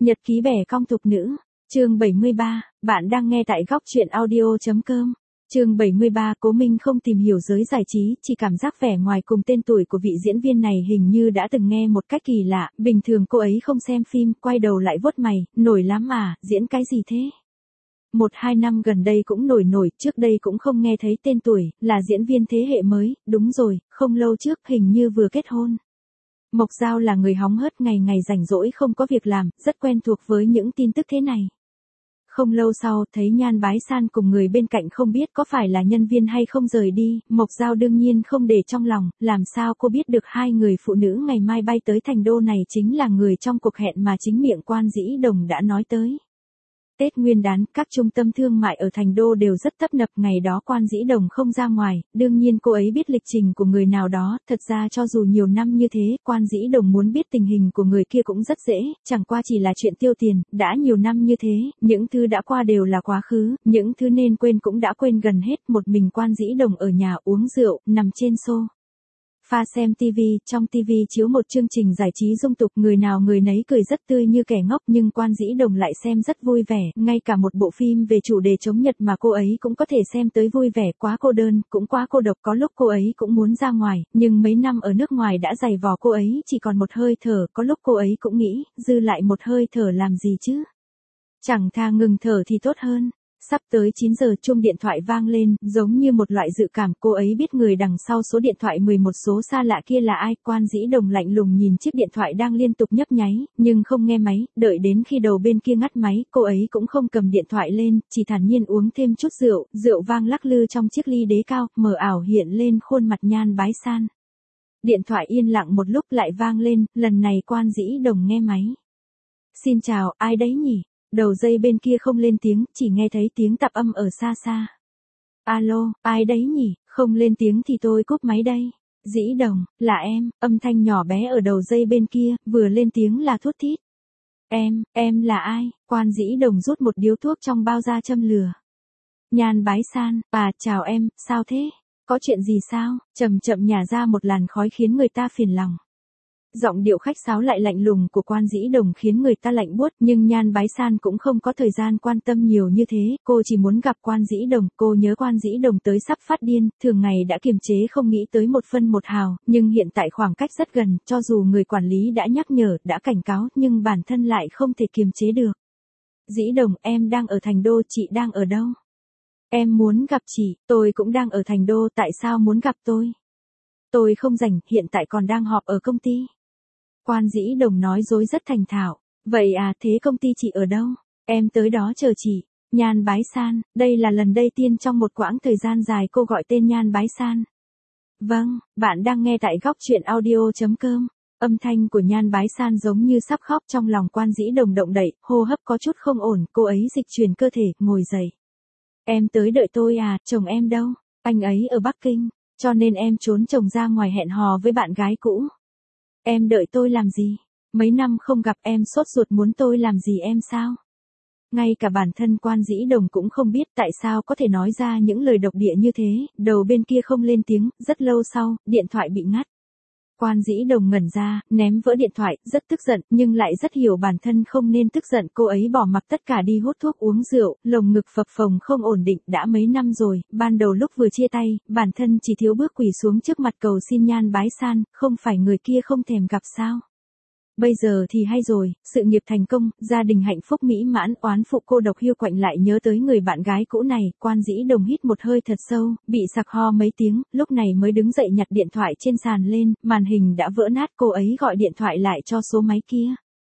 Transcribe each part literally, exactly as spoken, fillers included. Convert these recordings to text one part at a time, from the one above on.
Nhật ký bẻ cong thục nữ, chương bảy mươi ba, bạn đang nghe tại góc truyện audio chấm com. Chương bảy mươi ba, Cố Minh không tìm hiểu giới giải trí, chỉ cảm giác vẻ ngoài cùng tên tuổi của vị diễn viên này hình như đã từng nghe một cách kỳ lạ, bình thường cô ấy không xem phim, quay đầu lại vuốt mày, nổi lắm à, diễn cái gì thế? Một hai năm gần đây cũng nổi nổi, trước đây cũng không nghe thấy tên tuổi, là diễn viên thế hệ mới, đúng rồi, không lâu trước hình như vừa kết hôn. Mộc Giao là người hóng hớt ngày ngày rảnh rỗi không có việc làm, rất quen thuộc với những tin tức thế này. Không lâu sau, thấy Nhan Bái San cùng người bên cạnh không biết có phải là nhân viên hay không rời đi, Mộc Giao đương nhiên không để trong lòng, làm sao cô biết được hai người phụ nữ ngày mai bay tới thành đô này chính là người trong cuộc hẹn mà chính miệng Quan Dĩ Đồng đã nói tới. Tết Nguyên đán, các trung tâm thương mại ở thành đô đều rất tấp nập, ngày đó Quan Dĩ Đồng không ra ngoài, đương nhiên cô ấy biết lịch trình của người nào đó, thật ra cho dù nhiều năm như thế, Quan Dĩ Đồng muốn biết tình hình của người kia cũng rất dễ, chẳng qua chỉ là chuyện tiêu tiền, đã nhiều năm như thế, những thứ đã qua đều là quá khứ, những thứ nên quên cũng đã quên gần hết, một mình Quan Dĩ Đồng ở nhà uống rượu, nằm trên xô pha xem tivi, trong tivi chiếu một chương trình giải trí dung tục, người nào người nấy cười rất tươi như kẻ ngốc, nhưng Quan Dĩ Đồng lại xem rất vui vẻ, ngay cả một bộ phim về chủ đề chống Nhật mà cô ấy cũng có thể xem tới vui vẻ, quá cô đơn, cũng quá cô độc, có lúc cô ấy cũng muốn ra ngoài, nhưng mấy năm ở nước ngoài đã dày vò cô ấy chỉ còn một hơi thở, có lúc cô ấy cũng nghĩ, dư lại một hơi thở làm gì chứ? Chẳng thà ngừng thở thì tốt hơn. Sắp tới chín giờ chuông điện thoại vang lên, giống như một loại dự cảm, cô ấy biết người đằng sau số điện thoại mười một số xa lạ kia là ai. Quan Dĩ Đồng lạnh lùng nhìn chiếc điện thoại đang liên tục nhấp nháy, nhưng không nghe máy, đợi đến khi đầu bên kia ngắt máy, cô ấy cũng không cầm điện thoại lên, chỉ thản nhiên uống thêm chút rượu, rượu vang lắc lư trong chiếc ly đế cao, mờ ảo hiện lên khuôn mặt Nhan Bái San. Điện thoại yên lặng một lúc lại vang lên, lần này Quan Dĩ Đồng nghe máy. Xin chào, ai đấy nhỉ? Đầu dây bên kia không lên tiếng, chỉ nghe thấy tiếng tạp âm ở xa xa. Alo, ai đấy nhỉ? Không lên tiếng thì tôi cúp máy đây. Dĩ Đồng, là em, âm thanh nhỏ bé ở đầu dây bên kia, vừa lên tiếng là thút thít. Em, em là ai? Quan Dĩ Đồng rút một điếu thuốc trong bao ra châm lửa. Nhan Bái San, à, chào em, sao thế? Có chuyện gì sao? Chậm chậm nhả ra một làn khói khiến người ta phiền lòng. Giọng điệu khách sáo lại lạnh lùng của Quan Dĩ Đồng khiến người ta lạnh buốt, nhưng Nhan Bái San cũng không có thời gian quan tâm nhiều như thế, cô chỉ muốn gặp Quan Dĩ Đồng, cô nhớ Quan Dĩ Đồng tới sắp phát điên, thường ngày đã kiềm chế không nghĩ tới một phân một hào, nhưng hiện tại khoảng cách rất gần, cho dù người quản lý đã nhắc nhở, đã cảnh cáo, nhưng bản thân lại không thể kiềm chế được. Dĩ Đồng, em đang ở thành đô, chị đang ở đâu? Em muốn gặp chị, tôi cũng đang ở thành đô, tại sao muốn gặp tôi? Tôi không rảnh, hiện tại còn đang họp ở công ty. Quan Dĩ Đồng nói dối rất thành thạo. Vậy à, thế công ty chị ở đâu? Em tới đó chờ chị. Nhan Bái San, đây là lần đầu tiên trong một quãng thời gian dài cô gọi tên Nhan Bái San. Vâng, bạn đang nghe tại góc truyện audio chấm com. Âm thanh của Nhan Bái San giống như sắp khóc, trong lòng Quan Dĩ Đồng động đậy, hô hấp có chút không ổn, cô ấy dịch chuyển cơ thể, ngồi dậy. Em tới đợi tôi à, chồng em đâu? Anh ấy ở Bắc Kinh, cho nên em trốn chồng ra ngoài hẹn hò với bạn gái cũ. Em đợi tôi làm gì? Mấy năm không gặp em sốt ruột muốn tôi làm gì em sao? Ngay cả bản thân Quan Dĩ Đồng cũng không biết tại sao có thể nói ra những lời độc địa như thế, đầu bên kia không lên tiếng, rất lâu sau, điện thoại bị ngắt. Quan Dĩ Đồng ngẩn ra, ném vỡ điện thoại, rất tức giận, nhưng lại rất hiểu bản thân không nên tức giận, cô ấy bỏ mặc tất cả đi hút thuốc uống rượu, lồng ngực phập phồng không ổn định, đã mấy năm rồi, ban đầu lúc vừa chia tay, bản thân chỉ thiếu bước quỳ xuống trước mặt cầu xin Nhan Bái San, không phải người kia không thèm gặp sao? Bây giờ thì hay rồi, sự nghiệp thành công, gia đình hạnh phúc mỹ mãn, oán phụ cô độc hiu quạnh lại nhớ tới người bạn gái cũ này, Quan Dĩ Đồng hít một hơi thật sâu, bị sặc ho mấy tiếng, lúc này mới đứng dậy nhặt điện thoại trên sàn lên, màn hình đã vỡ nát, cô ấy gọi điện thoại lại cho số máy kia.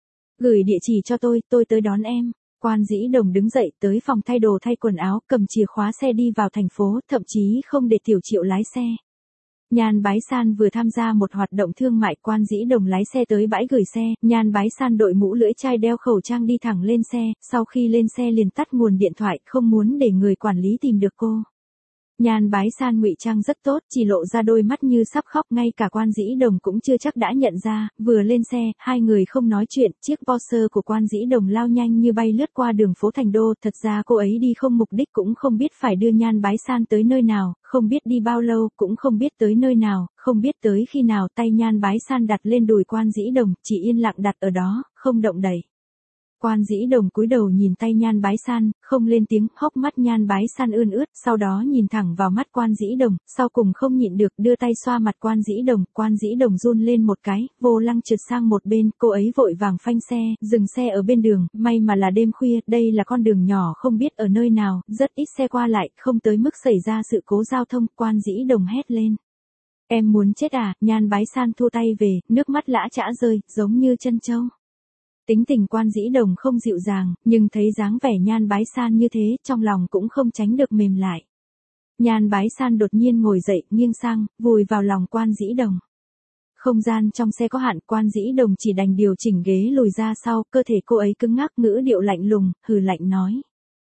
Gửi địa chỉ cho tôi, tôi tới đón em. Quan Dĩ Đồng đứng dậy tới phòng thay đồ thay quần áo, cầm chìa khóa xe đi vào thành phố, thậm chí không để Tiểu Triệu lái xe. Nhan Bái San vừa tham gia một hoạt động thương mại, Quan Dĩ Đồng lái xe tới bãi gửi xe, Nhan Bái San đội mũ lưỡi chai đeo khẩu trang đi thẳng lên xe, sau khi lên xe liền tắt nguồn điện thoại, không muốn để người quản lý tìm được cô. Nhan Bái San ngụy trang rất tốt, chỉ lộ ra đôi mắt như sắp khóc, ngay cả Quan Dĩ Đồng cũng chưa chắc đã nhận ra, vừa lên xe, hai người không nói chuyện, chiếc Porsche của Quan Dĩ Đồng lao nhanh như bay lướt qua đường phố thành đô, thật ra cô ấy đi không mục đích, cũng không biết phải đưa Nhan Bái San tới nơi nào, không biết đi bao lâu, cũng không biết tới nơi nào, không biết tới khi nào, tay Nhan Bái San đặt lên đùi Quan Dĩ Đồng, chỉ yên lặng đặt ở đó, không động đậy. Quan Dĩ Đồng cúi đầu nhìn tay Nhan Bái San, không lên tiếng, hốc mắt Nhan Bái San ươn ướt, sau đó nhìn thẳng vào mắt Quan Dĩ Đồng, sau cùng không nhịn được, đưa tay xoa mặt Quan Dĩ Đồng, Quan Dĩ Đồng run lên một cái, vô lăng trượt sang một bên, cô ấy vội vàng phanh xe, dừng xe ở bên đường, may mà là đêm khuya, đây là con đường nhỏ không biết ở nơi nào, rất ít xe qua lại, không tới mức xảy ra sự cố giao thông, Quan Dĩ Đồng hét lên. Em muốn chết à, Nhan Bái San thu tay về, nước mắt lã chã rơi, giống như chân trâu. Tính tình Quan Dĩ Đồng không dịu dàng, nhưng thấy dáng vẻ Nhan Bái San như thế, trong lòng cũng không tránh được mềm lại. Nhan Bái San đột nhiên ngồi dậy, nghiêng sang, vùi vào lòng Quan Dĩ Đồng. Không gian trong xe có hạn, Quan Dĩ Đồng chỉ đành điều chỉnh ghế lùi ra sau, cơ thể cô ấy cứng ngắc, ngữ điệu lạnh lùng, hừ lạnh nói.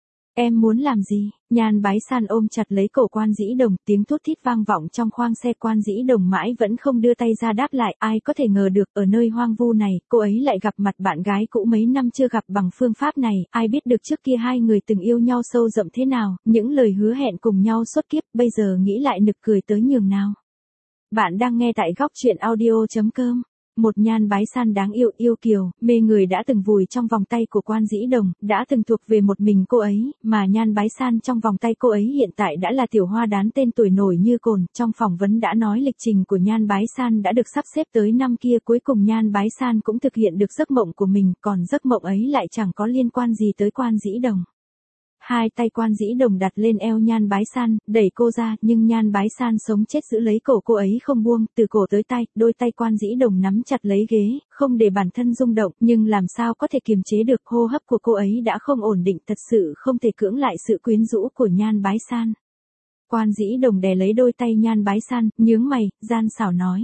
Em muốn làm gì? Nhan Bái San ôm chặt lấy cổ Quan Dĩ Đồng, tiếng thút thít vang vọng trong khoang xe. Quan Dĩ Đồng mãi vẫn không đưa tay ra đáp lại, ai có thể ngờ được ở nơi hoang vu này, cô ấy lại gặp mặt bạn gái cũ mấy năm chưa gặp bằng phương pháp này, ai biết được trước kia hai người từng yêu nhau sâu rộng thế nào, những lời hứa hẹn cùng nhau suốt kiếp, bây giờ nghĩ lại nực cười tới nhường nào. Bạn đang nghe tại góc truyện audio chấm com. Một Nhan Bái San đáng yêu, yêu kiều, mê người đã từng vùi trong vòng tay của Quan Dĩ Đồng, đã từng thuộc về một mình cô ấy, mà Nhan Bái San trong vòng tay cô ấy hiện tại đã là tiểu hoa đán tên tuổi nổi như cồn. Trong phỏng vấn đã nói lịch trình của Nhan Bái San đã được sắp xếp tới năm kia, cuối cùng Nhan Bái San cũng thực hiện được giấc mộng của mình, còn giấc mộng ấy lại chẳng có liên quan gì tới Quan Dĩ Đồng. Hai tay Quan Dĩ Đồng đặt lên eo Nhan Bái San, đẩy cô ra, nhưng Nhan Bái San sống chết giữ lấy cổ cô ấy không buông, từ cổ tới tay, đôi tay Quan Dĩ Đồng nắm chặt lấy ghế, không để bản thân rung động, nhưng làm sao có thể kiềm chế được, hô hấp của cô ấy đã không ổn định, thật sự không thể cưỡng lại sự quyến rũ của Nhan Bái San. Quan Dĩ Đồng đè lấy đôi tay Nhan Bái San, nhướng mày, gian xảo nói.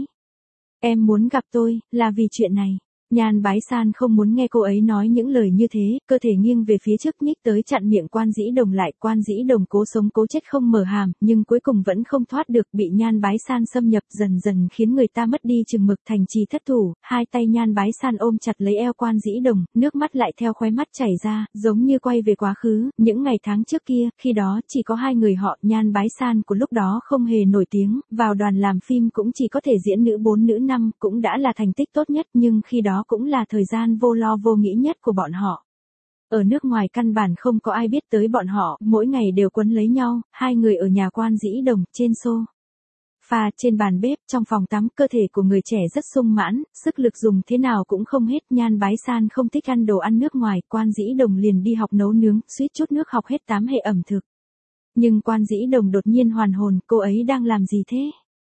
Em muốn gặp tôi, là vì chuyện này. Nhan Bái San không muốn nghe cô ấy nói những lời như thế, cơ thể nghiêng về phía trước nhích tới chặn miệng Quan Dĩ Đồng lại. Quan Dĩ Đồng cố sống cố chết không mở hàm, nhưng cuối cùng vẫn không thoát được, bị Nhan Bái San xâm nhập, dần dần khiến người ta mất đi chừng mực, thành trì thất thủ. Hai tay Nhan Bái San ôm chặt lấy eo Quan Dĩ Đồng, nước mắt lại theo khóe mắt chảy ra, giống như quay về quá khứ, những ngày tháng trước kia, khi đó chỉ có hai người họ. Nhan Bái San của lúc đó không hề nổi tiếng, vào đoàn làm phim cũng chỉ có thể diễn nữ bốn nữ năm, cũng đã là thành tích tốt nhất, nhưng khi đó cũng là thời gian vô lo vô nghĩ nhất của bọn họ. Ở nước ngoài căn bản không có ai biết tới bọn họ, mỗi ngày đều quấn lấy nhau, hai người ở nhà Quan Dĩ Đồng, trên xô pha, trên bàn bếp, trong phòng tắm, cơ thể của người trẻ rất sung mãn, sức lực dùng thế nào cũng không hết. Nhan Bái San không thích ăn đồ ăn nước ngoài, Quan Dĩ Đồng liền đi học nấu nướng, suýt chút nước học hết tám hệ ẩm thực. Nhưng Quan Dĩ Đồng đột nhiên hoàn hồn, cô ấy đang làm gì thế?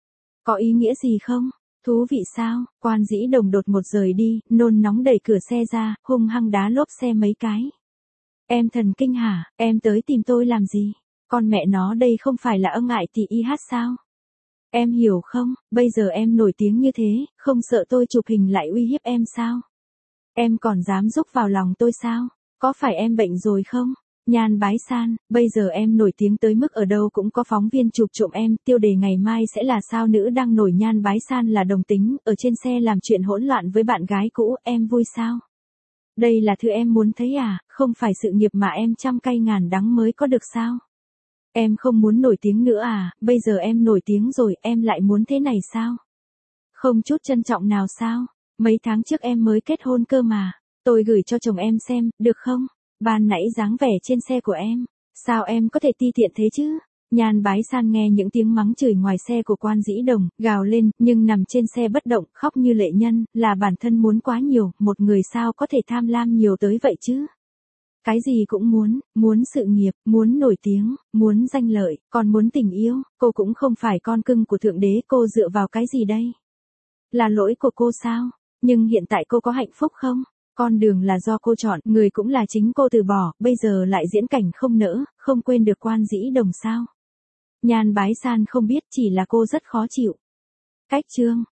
Có ý nghĩa gì không? Thú vị sao? Quan Dĩ Đồng đột một rời đi, nôn nóng đẩy cửa xe ra, hung hăng đá lốp xe mấy cái. Em thần kinh hả? Em tới tìm tôi làm gì? Con mẹ nó đây không phải là ân ại tỷ y hát sao? Em hiểu không? Bây giờ em nổi tiếng như thế, không sợ tôi chụp hình lại uy hiếp em sao? Em còn dám rúc vào lòng tôi sao? Có phải em bệnh rồi không? Nhan Bái San, bây giờ em nổi tiếng tới mức ở đâu cũng có phóng viên chụp trộm em, tiêu đề ngày mai sẽ là sao nữ đang nổi. Nhan Bái San là đồng tính, ở trên xe làm chuyện hỗn loạn với bạn gái cũ, em vui sao? Đây là thứ em muốn thấy à, không phải sự nghiệp mà em trăm cay ngàn đắng mới có được sao? Em không muốn nổi tiếng nữa à, bây giờ em nổi tiếng rồi, em lại muốn thế này sao? Không chút trân trọng nào sao? Mấy tháng trước em mới kết hôn cơ mà, tôi gửi cho chồng em xem, được không? Ban nãy dáng vẻ trên xe của em, sao em có thể ti tiện thế chứ? Nhan Bái San nghe những tiếng mắng chửi ngoài xe của Quan Dĩ Đồng, gào lên, nhưng nằm trên xe bất động, khóc như lệ nhân, là bản thân muốn quá nhiều, một người sao có thể tham lam nhiều tới vậy chứ? Cái gì cũng muốn, muốn sự nghiệp, muốn nổi tiếng, muốn danh lợi, còn muốn tình yêu, cô cũng không phải con cưng của Thượng Đế, cô dựa vào cái gì đây? Là lỗi của cô sao? Nhưng hiện tại cô có hạnh phúc không? Con đường là do cô chọn, người cũng là chính cô từ bỏ, bây giờ lại diễn cảnh không nỡ, không quên được Quan Dĩ Đồng sao? Nhan Bái San không biết, chỉ là cô rất khó chịu. Cách chương